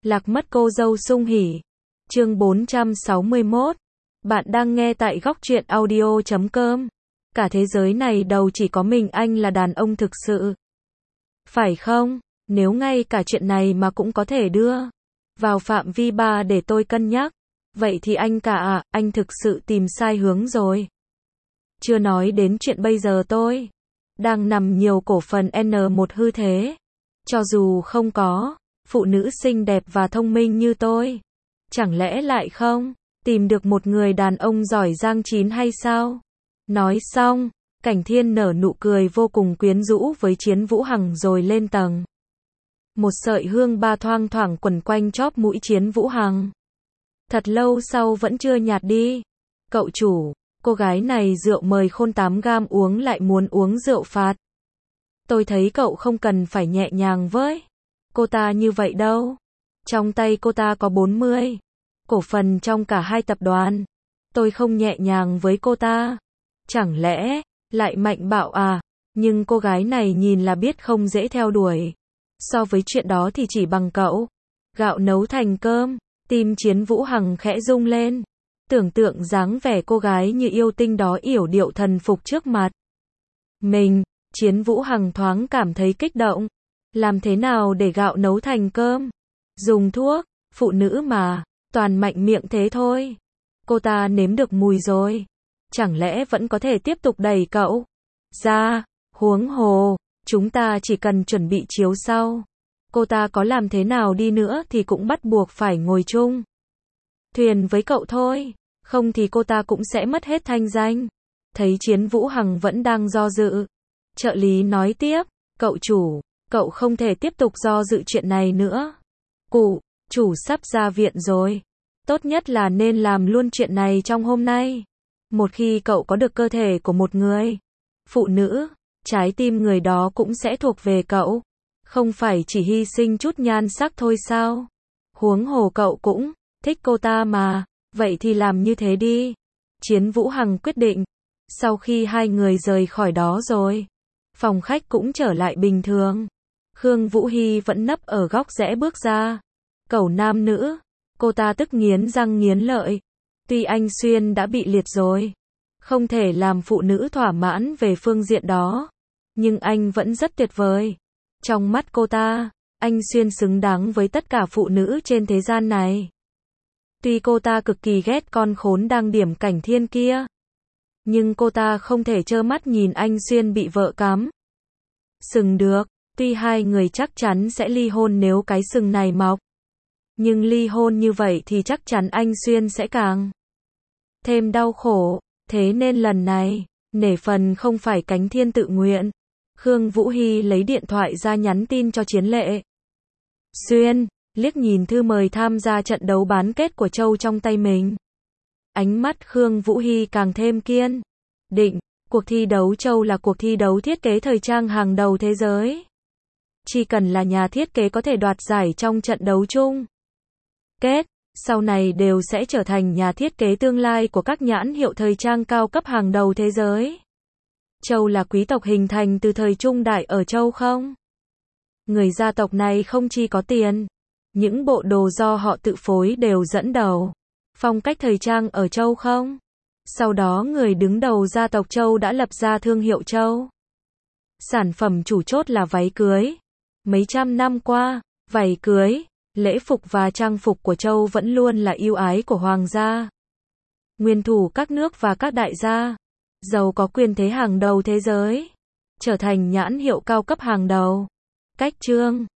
Lạc mất cô dâu sung hỉ. Chương 461. Bạn đang nghe tại góc truyện audio.com. Cả thế giới này đâu chỉ có mình anh là đàn ông thực sự. Phải không? Nếu ngay cả chuyện này mà cũng có thể đưa vào phạm vi ba để tôi cân nhắc, vậy thì anh cả anh thực sự tìm sai hướng rồi. Chưa nói đến chuyện bây giờ tôi đang nằm nhiều cổ phần N1 hư thế. Cho dù không có phụ nữ xinh đẹp và thông minh như tôi, chẳng lẽ lại không tìm được một người đàn ông giỏi giang chín hay sao? Nói xong, Cảnh Thiên nở nụ cười vô cùng quyến rũ với Chiến Vũ Hằng rồi lên tầng. Một sợi hương ba thoang thoảng quẩn quanh chóp mũi Chiến Vũ Hằng. Thật lâu sau vẫn chưa nhạt đi. Cậu chủ, cô gái này rượu mời khôn 8 gam uống lại muốn uống rượu phạt. Tôi thấy cậu không cần phải nhẹ nhàng với cô ta như vậy đâu. Trong tay cô ta có 40 cổ phần trong cả hai tập đoàn. Tôi không nhẹ nhàng với cô ta. Chẳng lẽ lại mạnh bạo à? Nhưng cô gái này nhìn là biết không dễ theo đuổi. So với chuyện đó thì chỉ bằng cậu gạo nấu thành cơm. Tim Chiến Vũ Hằng khẽ rung lên. Tưởng tượng dáng vẻ cô gái như yêu tinh đó yểu điệu thần phục trước mặt mình, Chiến Vũ Hằng thoáng cảm thấy kích động. Làm thế nào để gạo nấu thành cơm? Dùng thuốc, phụ nữ mà, toàn mạnh miệng thế thôi. Cô ta nếm được mùi rồi. Chẳng lẽ vẫn có thể tiếp tục đẩy cậu ra? Huống hồ, chúng ta chỉ cần chuẩn bị chiếu sau. Cô ta có làm thế nào đi nữa thì cũng bắt buộc phải ngồi chung thuyền với cậu thôi. Không thì cô ta cũng sẽ mất hết thanh danh. Thấy Chiến Vũ Hằng vẫn đang do dự, trợ lý nói tiếp, cậu chủ, cậu không thể tiếp tục do dự chuyện này nữa. Cụ chủ sắp ra viện rồi. Tốt nhất là nên làm luôn chuyện này trong hôm nay. Một khi cậu có được cơ thể của một người phụ nữ, trái tim người đó cũng sẽ thuộc về cậu. Không phải chỉ hy sinh chút nhan sắc thôi sao? Huống hồ cậu cũng thích cô ta mà. Vậy thì làm như thế đi. Chiến Vũ Hằng quyết định. Sau khi hai người rời khỏi đó rồi, phòng khách cũng trở lại bình thường. Khương Vũ Hy vẫn nấp ở góc rẽ bước ra. Cẩu nam nữ. Cô ta tức nghiến răng nghiến lợi. Tuy anh Xuyên đã bị liệt rồi, không thể làm phụ nữ thỏa mãn về phương diện đó, nhưng anh vẫn rất tuyệt vời. Trong mắt cô ta, anh Xuyên xứng đáng với tất cả phụ nữ trên thế gian này. Tuy cô ta cực kỳ ghét con khốn đang điểm Cảnh Thiên kia, nhưng cô ta không thể trơ mắt nhìn anh Xuyên bị vợ cắm sừng được. Tuy hai người chắc chắn sẽ ly hôn nếu cái sừng này mọc, nhưng ly hôn như vậy thì chắc chắn anh Xuyên sẽ càng thêm đau khổ. Thế nên lần này, nể phần không phải Cảnh Thiên tự nguyện, Khương Vũ Hy lấy điện thoại ra nhắn tin cho Chiến Lệ. Xuyên, liếc nhìn thư mời tham gia trận đấu bán kết của Châu trong tay mình. Ánh mắt Khương Vũ Hy càng thêm kiên định. Cuộc thi đấu Châu là cuộc thi đấu thiết kế thời trang hàng đầu thế giới. Chỉ cần là nhà thiết kế có thể đoạt giải trong trận đấu chung kết, sau này đều sẽ trở thành nhà thiết kế tương lai của các nhãn hiệu thời trang cao cấp hàng đầu thế giới. Châu là quý tộc hình thành từ thời Trung Đại ở Châu không? Người gia tộc này không chỉ có tiền, những bộ đồ do họ tự phối đều dẫn đầu phong cách thời trang ở Châu không? Sau đó người đứng đầu gia tộc Châu đã lập ra thương hiệu Châu. Sản phẩm chủ chốt là váy cưới. Mấy trăm năm qua, váy cưới, lễ phục và trang phục của Châu vẫn luôn là ưu ái của hoàng gia, nguyên thủ các nước và các đại gia giàu có quyền thế hàng đầu thế giới, trở thành nhãn hiệu cao cấp hàng đầu. Cách trương